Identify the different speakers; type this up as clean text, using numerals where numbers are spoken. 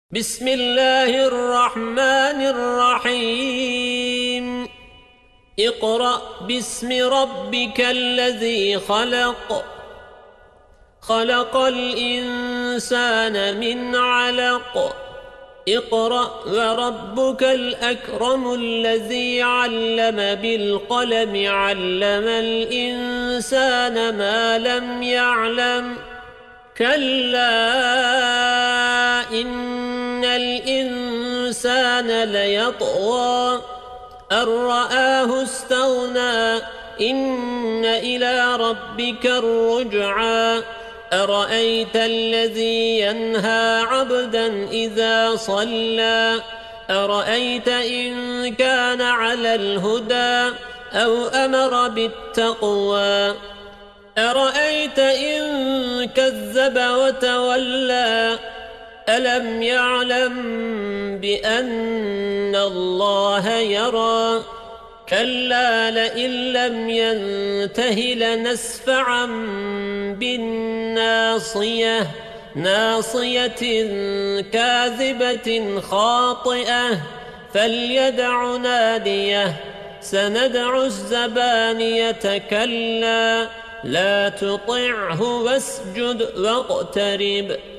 Speaker 1: بسم الله الرحمن الرحيم اقرأ باسم ربك الذي خلق الإنسان من علق اقرأ وربك الأكرم الذي علم بالقلم علم الإنسان ما لم يعلم كلا إن الإنسان ليطغى أن رآه استغنى إن إلى ربك الرجعى أرأيت الذي ينهى عبدا إذا صلى أرأيت إن كان على الهدى أو أمر بالتقوى أرأيت إن كذب وتولى ألم يعلم بأن الله يرى كلا لئن لم ينته لنسفعا بالناصية ناصية كاذبة خاطئة فليدع ناديه سندع الزبانية كلا لا تطعه واسجد واقترب